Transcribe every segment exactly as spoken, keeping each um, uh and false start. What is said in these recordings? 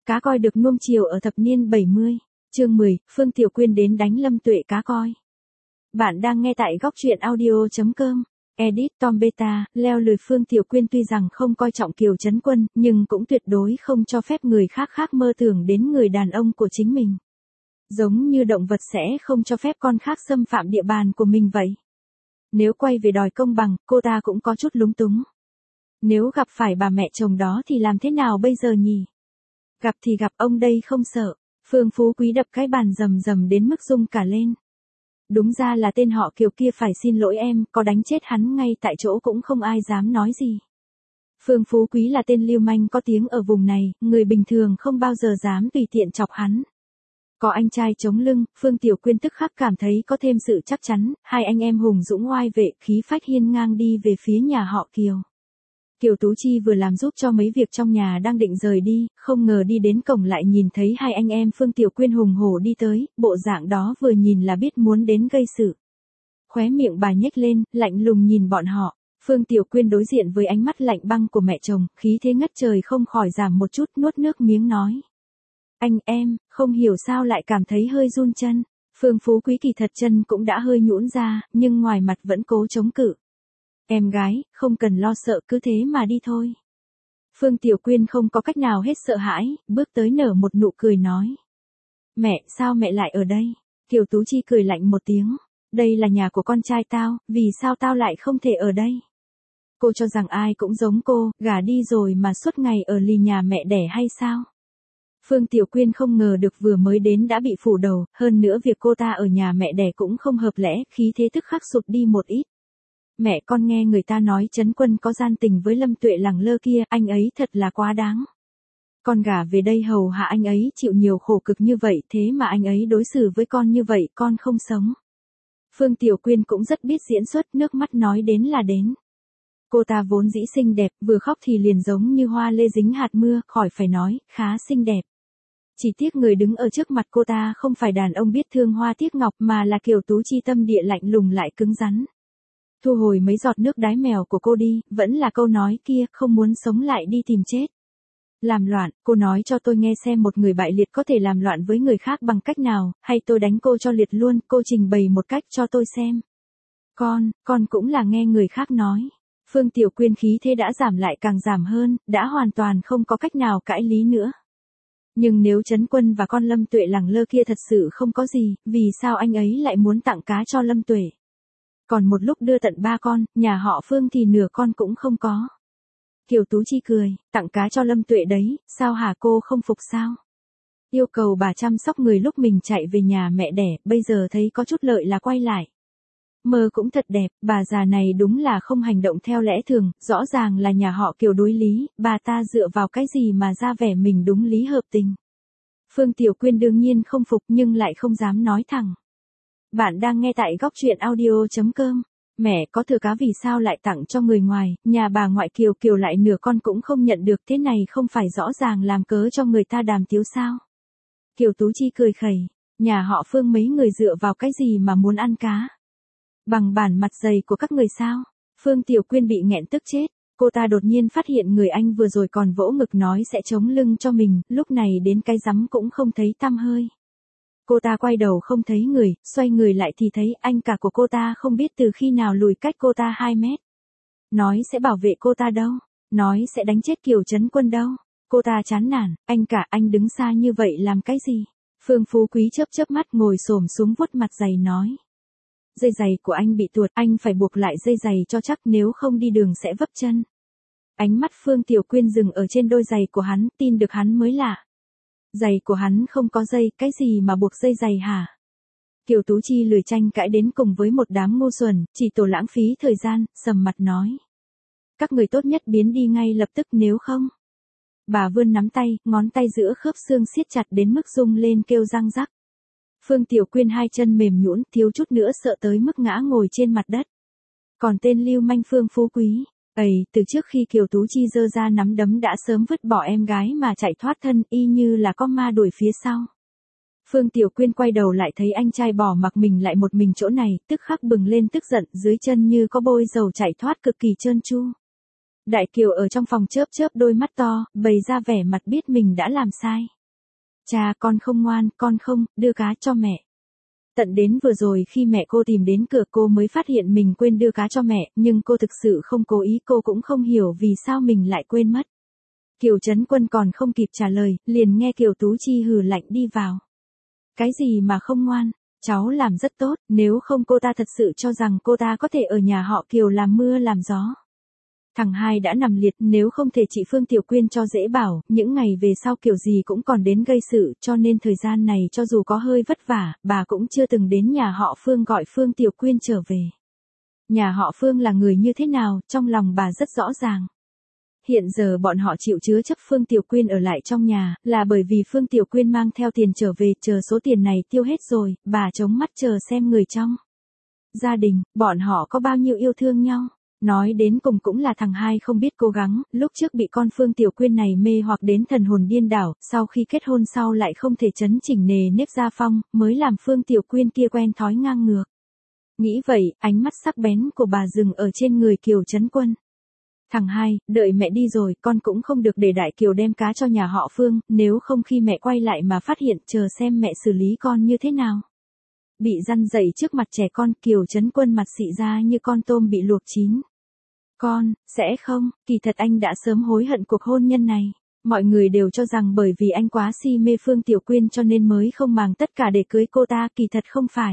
Cá coi được nuông chiều ở thập niên bảy mươi. Chương mười, Phương Tiểu Quyên đến đánh Lâm Tuệ cá coi. Bạn đang nghe tại góc truyện audio chấm com. Edit Tom Beta, leo lười. Phương Tiểu Quyên tuy rằng không coi trọng Kiều Trấn Quân, nhưng cũng tuyệt đối không cho phép người khác khác mơ tưởng đến người đàn ông của chính mình. Giống như động vật sẽ không cho phép con khác xâm phạm địa bàn của mình vậy. Nếu quay về đòi công bằng, cô ta cũng có chút lúng túng. Nếu gặp phải bà mẹ chồng đó thì làm thế nào bây giờ nhỉ? Gặp thì gặp, ông đây không sợ. Phương Phú Quý đập cái bàn rầm rầm đến mức rung cả lên. Đúng ra là tên họ Kiều kia phải xin lỗi em, có đánh chết hắn ngay tại chỗ cũng không ai dám nói gì. Phương Phú Quý là tên lưu manh có tiếng ở vùng này, người bình thường không bao giờ dám tùy tiện chọc hắn. Có anh trai chống lưng, Phương Tiểu Quyên tức khắc cảm thấy có thêm sự chắc chắn, hai anh em hùng dũng oai vệ, khí phách hiên ngang đi về phía nhà họ Kiều. Kiều Tú Chi vừa làm giúp cho mấy việc trong nhà đang định rời đi, không ngờ đi đến cổng lại nhìn thấy hai anh em Phương Tiểu Quyên hùng hổ đi tới, bộ dạng đó vừa nhìn là biết muốn đến gây sự. Khóe miệng bà nhếch lên, lạnh lùng nhìn bọn họ. Phương Tiểu Quyên đối diện với ánh mắt lạnh băng của mẹ chồng, khí thế ngất trời không khỏi giảm một chút, nuốt nước miếng nói. Anh em, không hiểu sao lại cảm thấy hơi run chân. Phương Phú Quý kỳ thật chân cũng đã hơi nhũn ra, nhưng ngoài mặt vẫn cố chống cự. Em gái, không cần lo sợ, cứ thế mà đi thôi. Phương Tiểu Quyên không có cách nào hết sợ hãi, bước tới nở một nụ cười nói. Mẹ, sao mẹ lại ở đây? Kiều Tú Chi cười lạnh một tiếng. Đây là nhà của con trai tao, vì sao tao lại không thể ở đây? Cô cho rằng ai cũng giống cô, gả đi rồi mà suốt ngày ở lì nhà mẹ đẻ hay sao? Phương Tiểu Quyên không ngờ được vừa mới đến đã bị phủ đầu, hơn nữa việc cô ta ở nhà mẹ đẻ cũng không hợp lẽ, khí thế tức khắc sụt đi một ít. Mẹ con nghe người ta nói Trấn Quân có gian tình với Lâm Tuệ lẳng lơ kia, anh ấy thật là quá đáng. Con gả về đây hầu hạ anh ấy chịu nhiều khổ cực như vậy, thế mà anh ấy đối xử với con như vậy, con không sống. Phương Tiểu Quyên cũng rất biết diễn xuất, nước mắt nói đến là đến. Cô ta vốn dĩ xinh đẹp, vừa khóc thì liền giống như hoa lê dính hạt mưa, khỏi phải nói, khá xinh đẹp. Chỉ tiếc người đứng ở trước mặt cô ta không phải đàn ông biết thương hoa tiếc ngọc mà là Kiều Tú Chi tâm địa lạnh lùng lại cứng rắn. Thu hồi mấy giọt nước đái mèo của cô đi, vẫn là câu nói kia, không muốn sống lại đi tìm chết. Làm loạn, cô nói cho tôi nghe xem một người bại liệt có thể làm loạn với người khác bằng cách nào, hay tôi đánh cô cho liệt luôn, cô trình bày một cách cho tôi xem. Con, con cũng là nghe người khác nói. Phương Tiểu Quyên khí thế đã giảm lại càng giảm hơn, đã hoàn toàn không có cách nào cãi lý nữa. Nhưng nếu Trấn Quân và con Lâm Tuệ lẳng lơ kia thật sự không có gì, vì sao anh ấy lại muốn tặng cá cho Lâm Tuệ? Còn một lúc đưa tận ba con, nhà họ Phương thì nửa con cũng không có. Kiều Tú Chi cười, tặng cá cho Lâm Tuệ đấy, sao hả, cô không phục sao? Yêu cầu bà chăm sóc người lúc mình chạy về nhà mẹ đẻ, bây giờ thấy có chút lợi là quay lại. Mơ cũng thật đẹp, bà già này đúng là không hành động theo lẽ thường, rõ ràng là nhà họ Kiều đối lý, bà ta dựa vào cái gì mà ra vẻ mình đúng lý hợp tình. Phương Tiểu Quyên đương nhiên không phục nhưng lại không dám nói thẳng. Bạn đang nghe tại góc truyện audio chấm com. Mẹ có thừa cá vì sao lại tặng cho người ngoài, nhà bà ngoại Kiều Kiều lại nửa con cũng không nhận được, thế này không phải rõ ràng làm cớ cho người ta đàm tiếu sao? Kiều Tú Chi cười khẩy, nhà họ Phương mấy người dựa vào cái gì mà muốn ăn cá? Bằng bản mặt dày của các người sao? Phương Tiểu Quyên bị nghẹn tức chết, cô ta đột nhiên phát hiện người anh vừa rồi còn vỗ ngực nói sẽ chống lưng cho mình, lúc này đến cái rắm cũng không thấy tăm hơi. Cô ta quay đầu không thấy người, xoay người lại thì thấy anh cả của cô ta không biết từ khi nào lùi cách cô ta hai mét. Nói sẽ bảo vệ cô ta đâu, nói sẽ đánh chết Kiều Trấn Quân đâu. Cô ta chán nản, anh cả anh đứng xa như vậy làm cái gì? Phương Phú Quý chớp chớp mắt ngồi xổm xuống vuốt mặt giày nói. Dây giày của anh bị tuột, anh phải buộc lại dây giày cho chắc nếu không đi đường sẽ vấp chân. Ánh mắt Phương Tiểu Quyên dừng ở trên đôi giày của hắn, tin được hắn mới lạ. Giày của hắn không có dây, cái gì mà buộc dây giày hả? Kiều Tú Chi lười tranh cãi đến cùng với một đám ngu xuẩn, chỉ tổ lãng phí thời gian, sầm mặt nói. Các người tốt nhất biến đi ngay lập tức nếu không. Bà vươn nắm tay, ngón tay giữa khớp xương siết chặt đến mức rung lên kêu răng rắc. Phương Tiểu Quyên hai chân mềm nhũn, thiếu chút nữa sợ tới mức ngã ngồi trên mặt đất. Còn tên lưu manh Phương Phú Quý, ấy, từ trước khi Kiều Tú Chi giơ ra nắm đấm đã sớm vứt bỏ em gái mà chạy thoát thân, y như là con ma đuổi phía sau. Phương Tiểu Quyên quay đầu lại thấy anh trai bỏ mặc mình lại một mình chỗ này, tức khắc bừng lên tức giận, dưới chân như có bôi dầu chảy thoát cực kỳ trơn tru. Đại Kiều ở trong phòng chớp chớp đôi mắt to, bày ra vẻ mặt biết mình đã làm sai. Cha, con không ngoan, con không, đưa cá cho mẹ. Tận đến vừa rồi khi mẹ cô tìm đến cửa cô mới phát hiện mình quên đưa cá cho mẹ, nhưng cô thực sự không cố ý, cô cũng không hiểu vì sao mình lại quên mất. Kiều Trấn Quân còn không kịp trả lời, liền nghe Kiều Tú Chi hừ lạnh đi vào. Cái gì mà không ngoan, cháu làm rất tốt, nếu không cô ta thật sự cho rằng cô ta có thể ở nhà họ Kiều làm mưa làm gió. Thằng hai đã nằm liệt, nếu không thể chị Phương Tiểu Quyên cho dễ bảo, những ngày về sau kiểu gì cũng còn đến gây sự, cho nên thời gian này cho dù có hơi vất vả, bà cũng chưa từng đến nhà họ Phương gọi Phương Tiểu Quyên trở về. Nhà họ Phương là người như thế nào, trong lòng bà rất rõ ràng. Hiện giờ bọn họ chịu chứa chấp Phương Tiểu Quyên ở lại trong nhà, là bởi vì Phương Tiểu Quyên mang theo tiền trở về, chờ số tiền này tiêu hết rồi, bà chống mắt chờ xem người trong gia đình, bọn họ có bao nhiêu yêu thương nhau. Nói đến cùng cũng là thằng hai không biết cố gắng, lúc trước bị con Phương Tiểu Quyên này mê hoặc đến thần hồn điên đảo, sau khi kết hôn sau lại không thể chấn chỉnh nề nếp gia phong, mới làm Phương Tiểu Quyên kia quen thói ngang ngược. Nghĩ vậy, ánh mắt sắc bén của bà dừng ở trên người Kiều Trấn Quân. Thằng hai, đợi mẹ đi rồi, con cũng không được để Đại Kiều đem cá cho nhà họ Phương, nếu không khi mẹ quay lại mà phát hiện, chờ xem mẹ xử lý con như thế nào. Bị răn dậy trước mặt trẻ con, Kiều Trấn Quân mặt xị ra như con tôm bị luộc chín. Con, sẽ không, kỳ thật anh đã sớm hối hận cuộc hôn nhân này. Mọi người đều cho rằng bởi vì anh quá si mê Phương Tiểu Quyên cho nên mới không màng tất cả để cưới cô ta, kỳ thật không phải.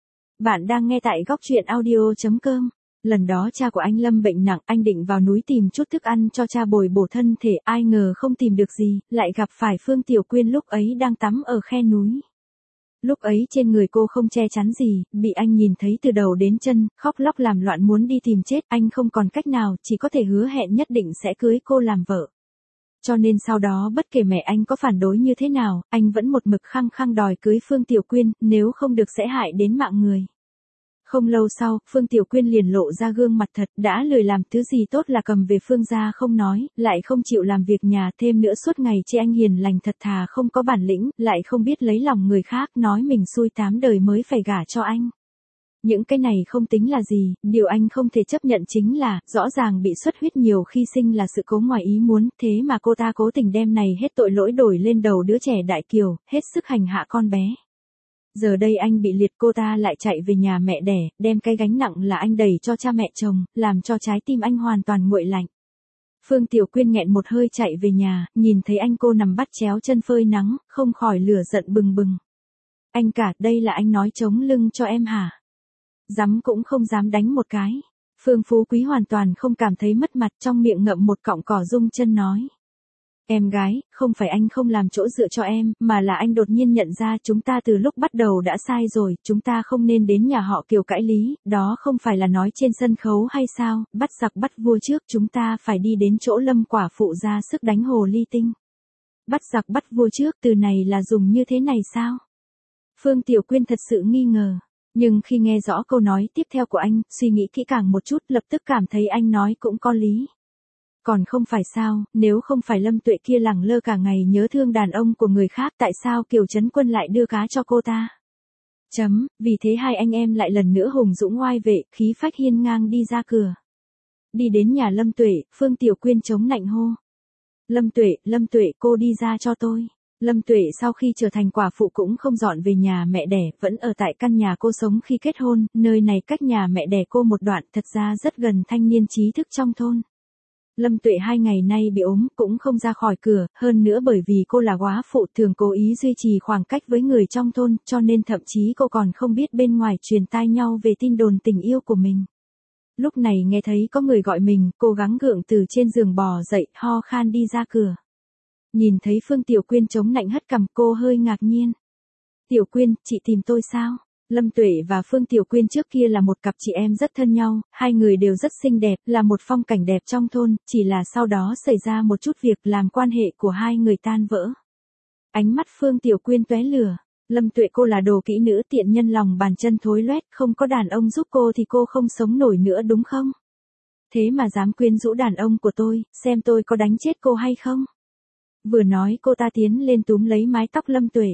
Bạn đang nghe tại góc truyện audio chấm com. Lần đó cha của anh Lâm bệnh nặng, anh định vào núi tìm chút thức ăn cho cha bồi bổ thân thể, ai ngờ không tìm được gì, lại gặp phải Phương Tiểu Quyên lúc ấy đang tắm ở khe núi. Lúc ấy trên người cô không che chắn gì, bị anh nhìn thấy từ đầu đến chân, khóc lóc làm loạn muốn đi tìm chết, anh không còn cách nào, chỉ có thể hứa hẹn nhất định sẽ cưới cô làm vợ. Cho nên sau đó bất kể mẹ anh có phản đối như thế nào, anh vẫn một mực khăng khăng đòi cưới Phương Tiểu Quyên, nếu không được sẽ hại đến mạng người. Không lâu sau, Phương Tiểu Quyên liền lộ ra gương mặt thật, đã lười làm thứ gì tốt là cầm về Phương gia không nói, lại không chịu làm việc nhà, thêm nữa suốt ngày chê anh hiền lành thật thà không có bản lĩnh, lại không biết lấy lòng người khác, nói mình xui tám đời mới phải gả cho anh. Những cái này không tính là gì, điều anh không thể chấp nhận chính là, rõ ràng bị xuất huyết nhiều khi sinh là sự cố ngoài ý muốn, thế mà cô ta cố tình đem này hết tội lỗi đổi lên đầu đứa trẻ Đại Kiều, hết sức hành hạ con bé. Giờ đây anh bị liệt, cô ta lại chạy về nhà mẹ đẻ, đem cái gánh nặng là anh đẩy cho cha mẹ chồng, làm cho trái tim anh hoàn toàn nguội lạnh. Phương Tiểu Quyên nghẹn một hơi chạy về nhà, nhìn thấy anh cô nằm bắt chéo chân phơi nắng, không khỏi lửa giận bừng bừng. Anh cả, đây là anh nói chống lưng cho em hả? Dám cũng không dám đánh một cái. Phương Phú Quý hoàn toàn không cảm thấy mất mặt, trong miệng ngậm một cọng cỏ rung chân nói. Em gái, không phải anh không làm chỗ dựa cho em, mà là anh đột nhiên nhận ra chúng ta từ lúc bắt đầu đã sai rồi, chúng ta không nên đến nhà họ Kiều cãi lý, đó không phải là nói trên sân khấu hay sao, bắt giặc bắt vua trước, chúng ta phải đi đến chỗ Lâm quả phụ ra sức đánh hồ ly tinh. Bắt giặc bắt vua trước, từ này là dùng như thế này sao? Phương Tiểu Quyên thật sự nghi ngờ, nhưng khi nghe rõ câu nói tiếp theo của anh, suy nghĩ kỹ càng một chút, lập tức cảm thấy anh nói cũng có lý. Còn không phải sao, nếu không phải Lâm Tuệ kia lẳng lơ cả ngày nhớ thương đàn ông của người khác, tại sao Kiều Trấn Quân lại đưa cá cho cô ta? Chấm, vì thế hai anh em lại lần nữa hùng dũng oai vệ, khí phách hiên ngang đi ra cửa. Đi đến nhà Lâm Tuệ, Phương Tiểu Quyên chống nạnh hô. Lâm Tuệ, Lâm Tuệ, cô đi ra cho tôi. Lâm Tuệ sau khi trở thành quả phụ cũng không dọn về nhà mẹ đẻ, vẫn ở tại căn nhà cô sống khi kết hôn, nơi này cách nhà mẹ đẻ cô một đoạn, thật ra rất gần thanh niên trí thức trong thôn. Lâm Tuệ hai ngày nay bị ốm, cũng không ra khỏi cửa, hơn nữa bởi vì cô là góa phụ thường cố ý duy trì khoảng cách với người trong thôn, cho nên thậm chí cô còn không biết bên ngoài truyền tai nhau về tin đồn tình yêu của mình. Lúc này nghe thấy có người gọi mình, cố gắng gượng từ trên giường bò dậy, ho khan đi ra cửa. Nhìn thấy Phương Tiểu Quyên chống nạnh hất cằm, cô hơi ngạc nhiên. Tiểu Quyên, chị tìm tôi sao? Lâm Tuệ và Phương Tiểu Quyên trước kia là một cặp chị em rất thân nhau, hai người đều rất xinh đẹp, là một phong cảnh đẹp trong thôn, chỉ là sau đó xảy ra một chút việc làm quan hệ của hai người tan vỡ. Ánh mắt Phương Tiểu Quyên tóe lửa, Lâm Tuệ cô là đồ kỹ nữ tiện nhân lòng bàn chân thối loét, không có đàn ông giúp cô thì cô không sống nổi nữa đúng không? Thế mà dám quyến rũ đàn ông của tôi, xem tôi có đánh chết cô hay không? Vừa nói cô ta tiến lên túm lấy mái tóc Lâm Tuệ.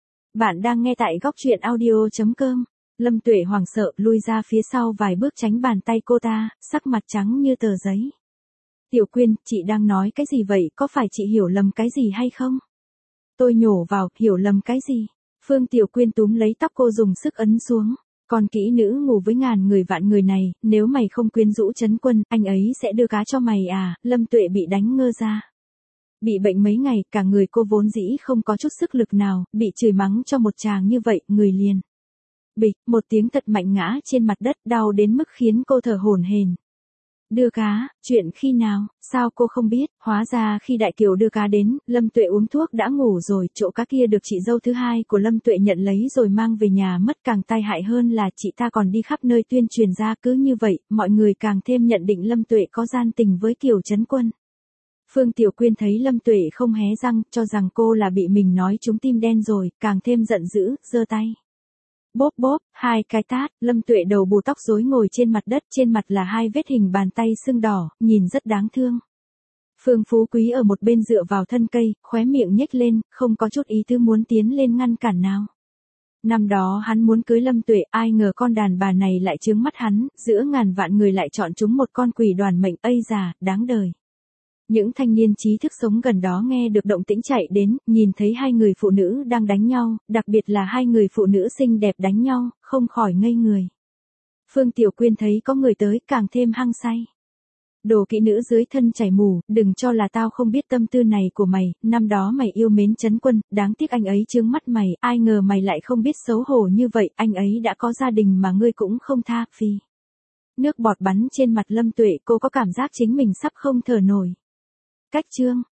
Bạn đang nghe tại góc truyện audio chấm com. Lâm Tuệ hoảng sợ lui ra phía sau vài bước tránh bàn tay cô ta, sắc mặt trắng như tờ giấy. Tiểu Quyên, chị đang nói cái gì vậy, có phải chị hiểu lầm cái gì hay không? tôi nhổ vào, hiểu lầm cái gì? Phương Tiểu Quyên túm lấy tóc cô dùng sức ấn xuống. Còn kỹ nữ ngủ với ngàn người vạn người này, nếu mày không quyến rũ Trấn Quân, anh ấy sẽ đưa cá cho mày à? Lâm Tuệ bị đánh ngơ ra. Bị bệnh mấy ngày, cả người cô vốn dĩ không có chút sức lực nào, bị chửi mắng cho một tràng như vậy, người liền. Bịch, một tiếng thật mạnh ngã trên mặt đất, đau đến mức khiến cô thở hổn hển. Đưa cá, chuyện khi nào, sao cô không biết, hóa ra khi Đại Kiều đưa cá đến, Lâm Tuệ uống thuốc đã ngủ rồi, chỗ cá kia được chị dâu thứ hai của Lâm Tuệ nhận lấy rồi mang về nhà mất, càng tai hại hơn là chị ta còn đi khắp nơi tuyên truyền ra, cứ như vậy, mọi người càng thêm nhận định Lâm Tuệ có gian tình với Kiều Trấn Quân. Phương Tiểu Quyên thấy Lâm Tuệ không hé răng, cho rằng cô là bị mình nói trúng tim đen rồi, càng thêm giận dữ, giơ tay. Bóp bóp, hai cái tát, Lâm Tuệ đầu bù tóc rối ngồi trên mặt đất, trên mặt là hai vết hình bàn tay sưng đỏ, nhìn rất đáng thương. Phương Phú Quý ở một bên dựa vào thân cây, khóe miệng nhếch lên, không có chút ý tứ muốn tiến lên ngăn cản nào. Năm đó hắn muốn cưới Lâm Tuệ, ai ngờ con đàn bà này lại chướng mắt hắn, giữa ngàn vạn người lại chọn chúng một con quỷ đoàn mệnh, ây già, đáng đời. Những thanh niên trí thức sống gần đó nghe được động tĩnh chạy đến, nhìn thấy hai người phụ nữ đang đánh nhau, đặc biệt là hai người phụ nữ xinh đẹp đánh nhau, không khỏi ngây người. Phương Tiểu Quyên thấy có người tới, càng thêm hăng say. Đồ kỹ nữ dưới thân chảy mù, đừng cho là tao không biết tâm tư này của mày, năm đó mày yêu mến Trấn Quân, đáng tiếc anh ấy chướng mắt mày, ai ngờ mày lại không biết xấu hổ như vậy, anh ấy đã có gia đình mà ngươi cũng không tha, phi. Nước bọt bắn trên mặt Lâm Tuệ, cô có cảm giác chính mình sắp không thở nổi. Cách chương